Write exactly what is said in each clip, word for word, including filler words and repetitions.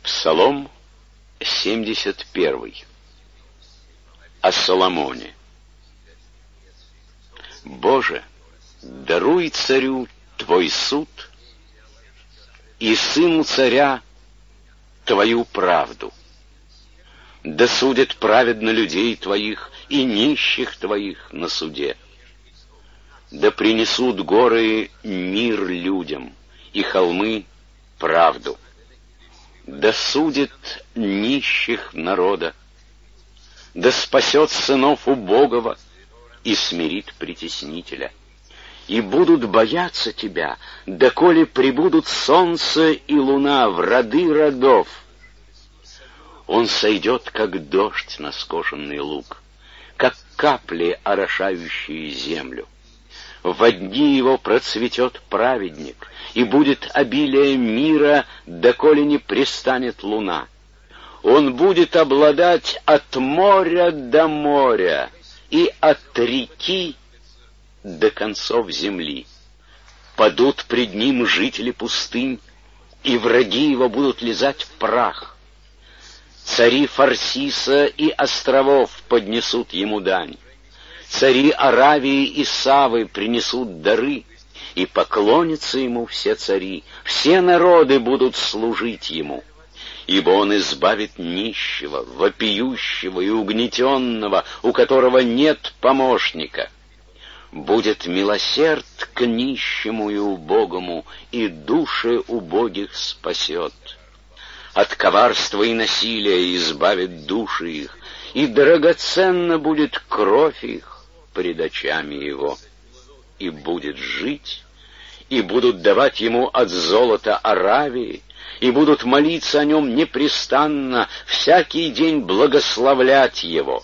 Псалом семьдесят первый. О Соломоне. Боже, даруй царю Твой суд и сыну царя Твою правду. Да судят праведно людей Твоих и нищих Твоих на суде. Да принесут горы мир людям, и холмы правду. Да судит нищих народа, да спасет сынов убогого и смирит притеснителя. И будут бояться Тебя, доколе прибудут солнце и луна в роды родов. Он сойдет, как дождь на скошенный луг, как капли, орошающие землю. Во дни его процветет праведник, и будет обилие мира, доколе не пристанет луна. Он будет обладать от моря до моря и от реки до концов земли. Падут пред ним жители пустынь, и враги его будут лизать в прах. Цари Фарсиса и островов поднесут ему дань. Цари Аравии и Савы принесут дары, и поклонятся ему все цари, все народы будут служить ему. Ибо он избавит нищего, вопиющего и угнетенного, у которого нет помощника. Будет милосерд к нищему и убогому, и души убогих спасет. От коварства и насилия избавит души их, и драгоценна будет кровь их пред очами его. И будет жить, и будут давать ему от золота Аравии, и будут молиться о нем непрестанно, всякий день благословлять его.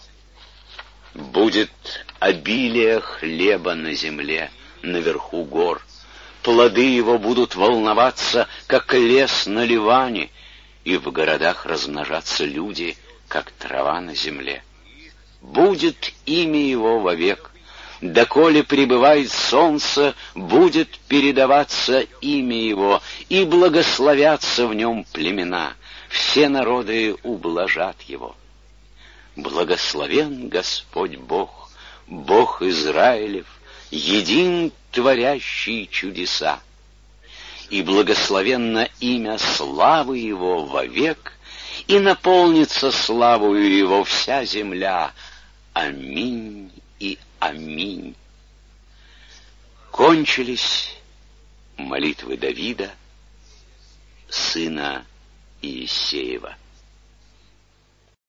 Будет обилие хлеба на земле, наверху гор. Плоды его будут волноваться, как лес на Ливане, и в городах размножаться люди, как трава на земле. Будет имя его вовек. Доколе пребывает солнце, будет передаваться имя его, и благословятся в нем племена. Все народы ублажат его. Благословен Господь Бог, Бог Израилев, един творящий чудеса. И благословенно имя славы его вовек, и наполнится славою его вся земля. Аминь и аминь. Кончились молитвы Давида, сына Иессеева.